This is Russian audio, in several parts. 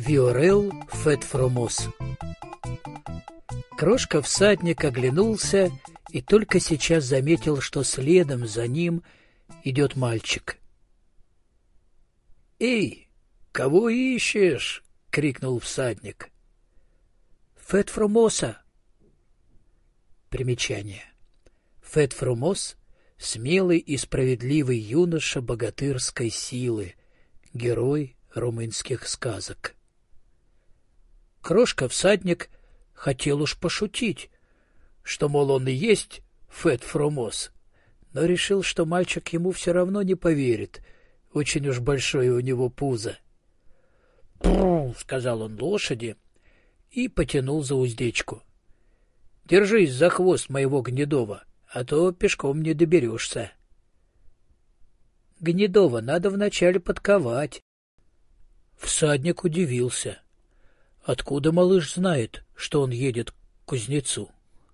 Виорел Фетфромос. Крошка-всадник оглянулся и только сейчас заметил, что следом за ним идет мальчик. «Эй, кого ищешь?» — крикнул всадник. «Фетфромоса». Примечание. Фетфромос — смелый и справедливый юноша богатырской силы, герой румынских сказок. Крошка-всадник хотел уж пошутить, что, мол, он и есть Фетфромос, но решил, что мальчик ему все равно не поверит, очень уж большое у него пузо. «Пру!» — сказал он лошади и потянул за уздечку. «Держись за хвост моего Гнедова, а то пешком не доберешься». «Гнедова надо вначале подковать». Всадник удивился. Откуда малыш знает, что он едет к кузнецу?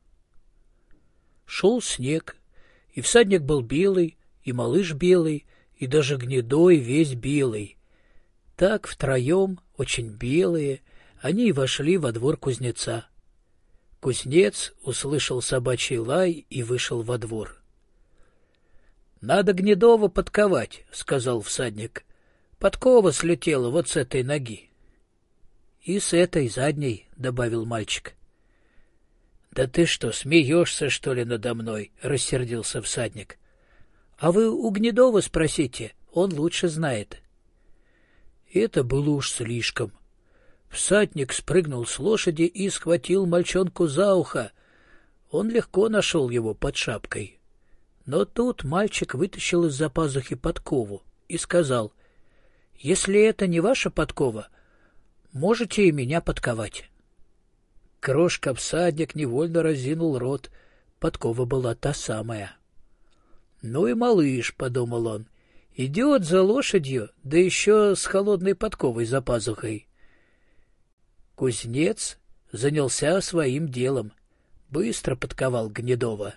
Шел снег, и всадник был белый, и малыш белый, и даже Гнедой весь белый. Так втроем, очень белые, они и вошли во двор кузнеца. Кузнец услышал собачий лай и вышел во двор. — Надо Гнедова подковать, — сказал всадник. — Подкова слетела вот с этой ноги. — И с этой задней, — добавил мальчик. — Да ты что, смеешься, что ли, надо мной? — рассердился всадник. — А вы у Гнедова спросите, он лучше знает. Это было уж слишком. Всадник спрыгнул с лошади и схватил мальчонку за ухо. Он легко нашел его под шапкой. Но тут мальчик вытащил из-за пазухи подкову и сказал: — Если это не ваша подкова, можете и меня подковать. Крошка-всадник невольно разинул рот. Подкова была та самая. «Ну и малыш», — подумал он, — «идет за лошадью, да еще с холодной подковой за пазухой». Кузнец занялся своим делом, быстро подковал Гнедова.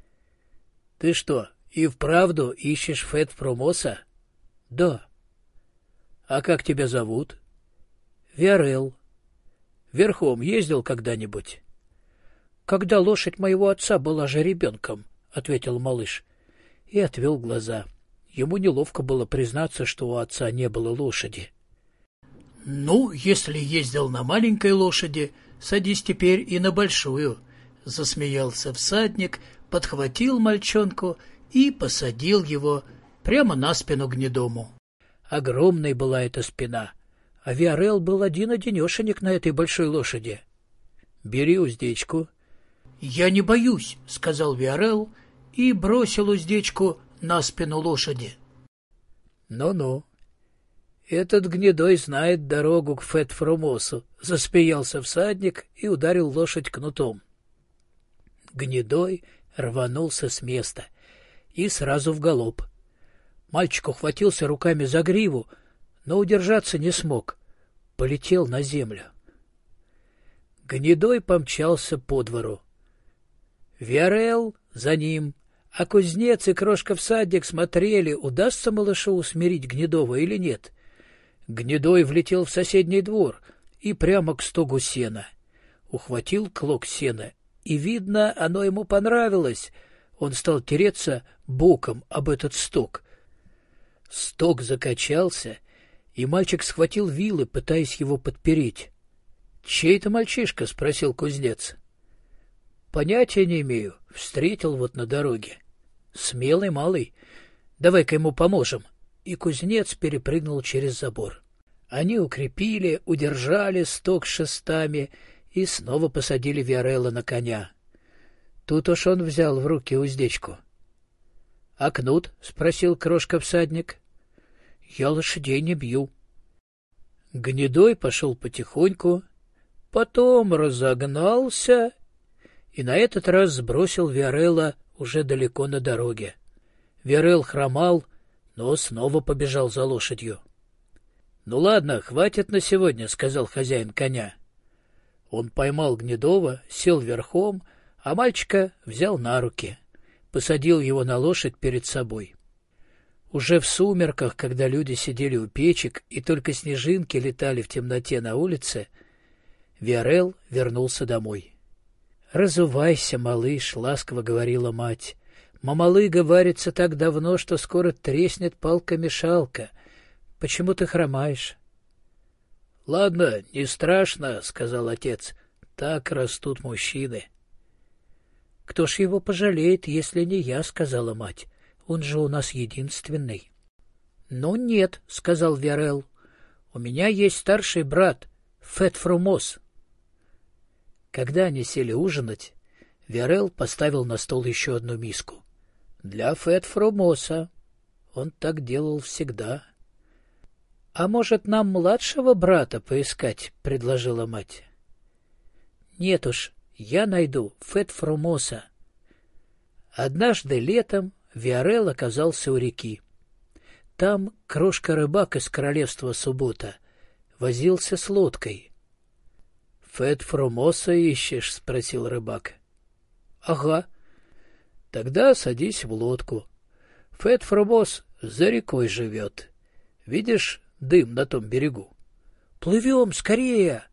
— Ты что, и вправду ищешь Фетфромоса? — Да. — А как тебя зовут? — Виорел. — Верхом ездил когда-нибудь? — Когда лошадь моего отца была жеребенком, — ответил малыш и отвел глаза. Ему неловко было признаться, что у отца не было лошади. — Ну, если ездил на маленькой лошади, садись теперь и на большую, — засмеялся всадник, подхватил мальчонку и посадил его прямо на спину Гнедому. Огромной была эта спина, а Виорел был один-одинешенек на этой большой лошади. — Бери уздечку. — Я не боюсь, — сказал Виорел и бросил уздечку на спину лошади. — Ну-ну. Этот Гнедой знает дорогу к Фетфромосу, — засмеялся всадник и ударил лошадь кнутом. Гнедой рванулся с места и сразу в галоп. Мальчик ухватился руками за гриву, но удержаться не смог. Полетел на землю. Гнедой помчался по двору. Виорел за ним, а кузнец и крошка-всадник смотрели, удастся малышу усмирить Гнедова или нет. Гнедой влетел в соседний двор и прямо к стогу сена. Ухватил клок сена, и, видно, оно ему понравилось. Он стал тереться боком об этот стог. Стог закачался, и мальчик схватил вилы, пытаясь его подпереть. — Чей это мальчишка? — спросил кузнец. — Понятия не имею. Встретил вот на дороге. Смелый малый. Давай-ка ему поможем. И кузнец перепрыгнул через забор. Они укрепили, удержали стог шестами и снова посадили Виорела на коня. Тут уж он взял в руки уздечку. — А кнут? — спросил крошка-всадник. — Я лошадей не бью. Гнедой пошел потихоньку, потом разогнался и на этот раз сбросил Виорела уже далеко на дороге. Виорел хромал, но снова побежал за лошадью. — Ну ладно, хватит на сегодня, — сказал хозяин коня. Он поймал Гнедова, сел верхом, а мальчика взял на руки, посадил его на лошадь перед собой. Уже в сумерках, когда люди сидели у печек и только снежинки летали в темноте на улице, Виарел вернулся домой. — Разувайся, малыш, — ласково говорила мать. — Мамалыга варится так давно, что скоро треснет палка-мешалка. Почему ты хромаешь? — Ладно, не страшно, — сказал отец. — Так растут мужчины. — Кто ж его пожалеет, если не я, — сказала мать. — Он же у нас единственный. — Ну нет, — сказал Виарел. — У меня есть старший брат, Фет-Фрумос. Когда они сели ужинать, Виарел поставил на стол еще одну миску. Для Фет-Фрумоса. Он так делал всегда. — А может, нам младшего брата поискать? — предложила мать. — Нет уж, я найду Фет-Фрумоса. Однажды летом Виарел оказался у реки. Там крошка-рыбак из королевства Суббота возился с лодкой. — Фет-Фрумоса ищешь? — спросил рыбак. — Ага. — Тогда садись в лодку. Фет-Фрумос за рекой живет. Видишь дым на том берегу? — Плывем, скорее!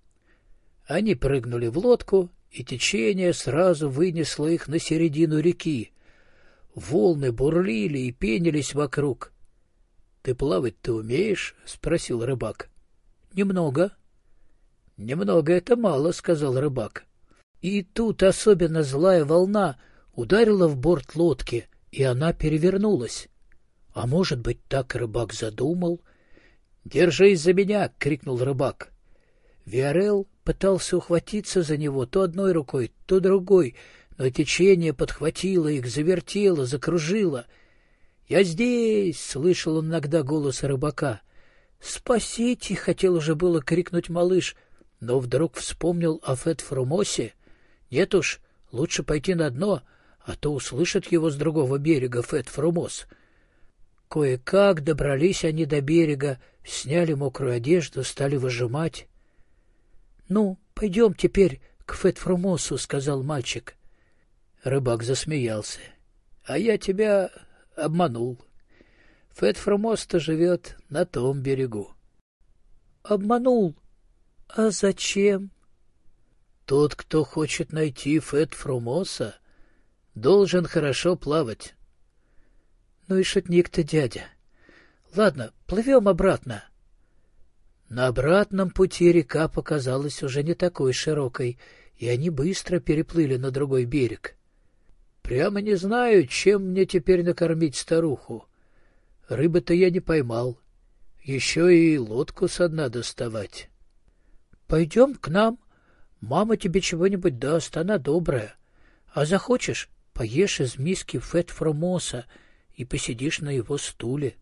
Они прыгнули в лодку, и течение сразу вынесло их на середину реки. Волны бурлили и пенились вокруг. — Ты плавать-то умеешь? — спросил рыбак. — Немного. — Немного — это мало, — сказал рыбак. И тут особенно злая волна ударила в борт лодки, и она перевернулась. А может быть, так рыбак задумал? — Держись за меня! — крикнул рыбак. Виарел пытался ухватиться за него то одной рукой, то другой, но течение подхватило их, завертело, закружило. — Я здесь! — слышал он иногда голос рыбака. — Спасите! — хотел уже было крикнуть малыш, но вдруг вспомнил о Фет-Фрумосе. Нет уж, лучше пойти на дно, а то услышит его с другого берега Фет-Фрумос. Кое-как добрались они до берега, сняли мокрую одежду, стали выжимать. — Ну, пойдем теперь к Фет-Фрумосу, — сказал мальчик. Рыбак засмеялся. — А я тебя обманул. Фет-Фрумос-то живет на том берегу. — Обманул? А зачем? — Тот, кто хочет найти Фет-Фрумоса, должен хорошо плавать. — Ну и шутник ты, дядя. Ладно, плывем обратно. На обратном пути река показалась уже не такой широкой, и они быстро переплыли на другой берег. — Прямо не знаю, чем мне теперь накормить старуху. Рыбы-то я не поймал. Еще и лодку со дна доставать. — Пойдем к нам. Мама тебе чего-нибудь даст, она добрая. А захочешь, поешь из миски Фет-Фрумоса и посидишь на его стуле.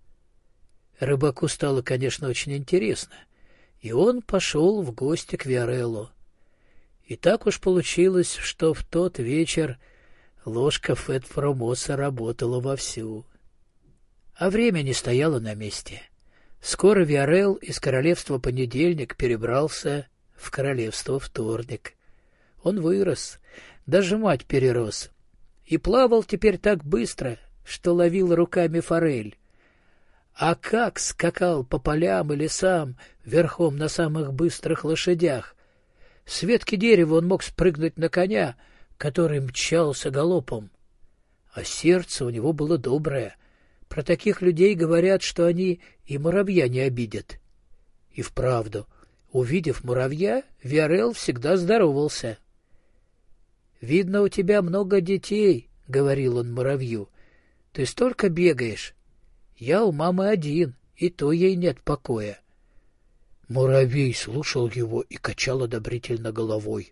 Рыбаку стало, конечно, очень интересно, и он пошел в гости к Виареллу. И так уж получилось, что в тот вечер ложка Фет-Фрумоса работала вовсю. А время не стояло на месте. Скоро Виарел из королевства Понедельник перебрался в королевство Вторник. Он вырос, даже мать перерос, и плавал теперь так быстро, что ловил руками форель. А как скакал по полям и лесам верхом на самых быстрых лошадях! С ветки дерева он мог спрыгнуть на коня, который мчался галопом. А сердце у него было доброе. Про таких людей говорят, что они и муравья не обидят. И вправду, увидев муравья, Виарел всегда здоровался. — Видно, у тебя много детей, — говорил он муравью. — Ты столько бегаешь. Я у мамы один, и то ей нет покоя. Муравей слушал его и качал одобрительно головой.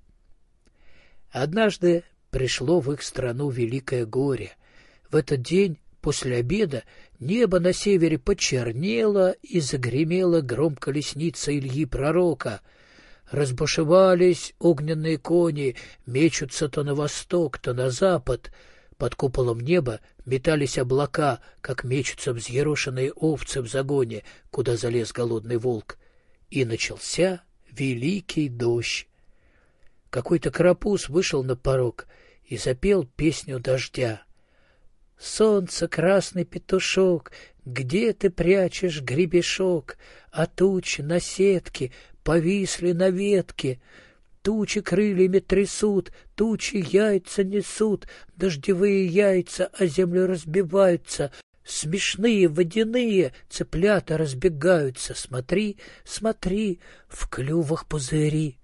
Однажды пришло в их страну великое горе. В этот день после обеда небо на севере почернело и загремела гром колесница Ильи Пророка. Разбушевались огненные кони, мечутся то на восток, то на запад. Под куполом неба метались облака, как мечутся взъерошенные овцы в загоне, куда залез голодный волк. И начался великий дождь. Какой-то карапуз вышел на порог и запел песню дождя. Солнце, красный петушок, где ты прячешь гребешок? А тучи на сетке повисли на ветке. Тучи крыльями трясут, тучи яйца несут, дождевые яйца о землю разбиваются. Смешные водяные цыплята разбегаются. Смотри, смотри, в клювах пузыри.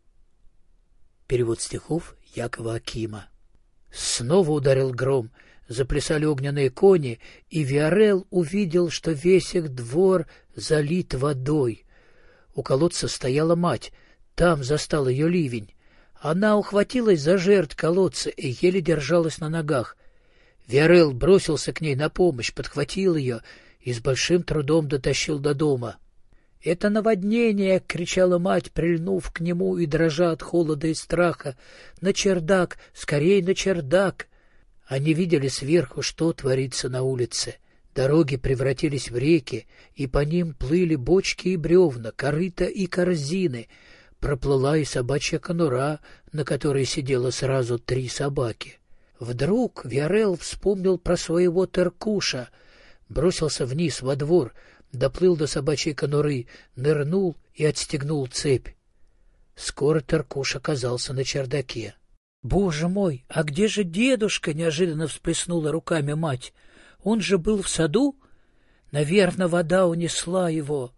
Перевод стихов Якова Акима. Снова ударил гром, заплясали огненные кони, и Виарел увидел, что весь их двор залит водой. У колодца стояла мать, там застал ее ливень. Она ухватилась за жертв колодца и еле держалась на ногах. Виарел бросился к ней на помощь, подхватил ее и с большим трудом дотащил до дома. — Это наводнение! — кричала мать, прильнув к нему и дрожа от холода и страха. — На чердак! Скорей на чердак! Они видели сверху, что творится на улице. Дороги превратились в реки, и по ним плыли бочки и бревна, корыта и корзины. Проплыла и собачья конура, на которой сидело сразу 3 собаки. Вдруг Виарел вспомнил про своего Теркуша, бросился вниз во двор, доплыл до собачьей конуры, нырнул и отстегнул цепь. Скоро Теркуш оказался на чердаке. — Боже мой, а где же дедушка? — неожиданно всплеснула руками мать. — Он же был в саду? Наверное, вода унесла его.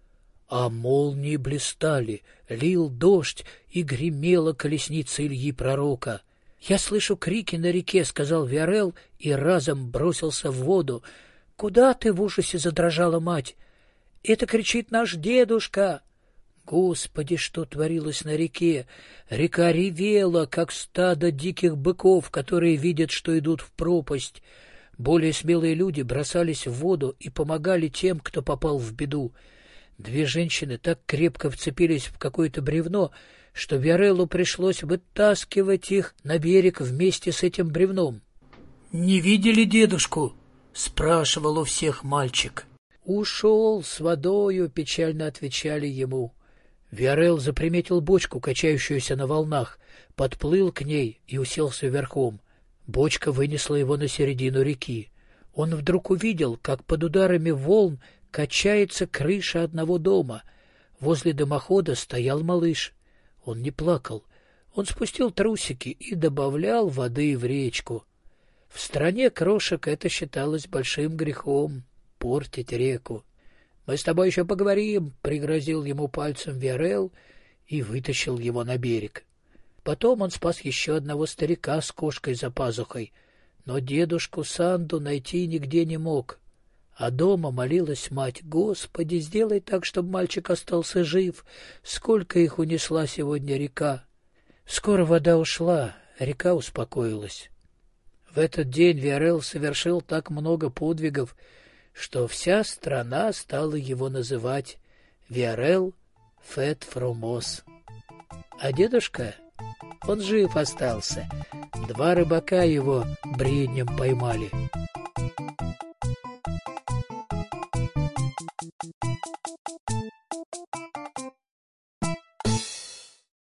А молнии блистали, лил дождь, и гремела колесница Ильи Пророка. — Я слышу крики на реке, — сказал Виарел и разом бросился в воду. — Куда ты? — в ужасе задрожала мать. — Это кричит наш дедушка. Господи, что творилось на реке! Река ревела, как стадо диких быков, которые видят, что идут в пропасть. Более смелые люди бросались в воду и помогали тем, кто попал в беду. 2 женщины так крепко вцепились в какое-то бревно, что Виареллу пришлось вытаскивать их на берег вместе с этим бревном. — Не видели дедушку? — спрашивал у всех мальчик. — Ушел с водою, — печально отвечали ему. Виарел заприметил бочку, качающуюся на волнах, подплыл к ней и уселся верхом. Бочка вынесла его на середину реки. Он вдруг увидел, как под ударами волн качается крыша одного дома. Возле дымохода стоял малыш. Он не плакал. Он спустил трусики и добавлял воды в речку. В стране крошек это считалось большим грехом — портить реку. — Мы с тобой еще поговорим, — пригрозил ему пальцем Виарел и вытащил его на берег. Потом он спас еще одного старика с кошкой за пазухой, но дедушку Санду найти нигде не мог. А дома молилась мать: «Господи, сделай так, чтобы мальчик остался жив. Сколько их унесла сегодня река!» Скоро вода ушла, река успокоилась. В этот день Виарел совершил так много подвигов, что вся страна стала его называть Виарел Фет Фромос. А дедушка, он жив остался. 2 рыбака его бреднем поймали.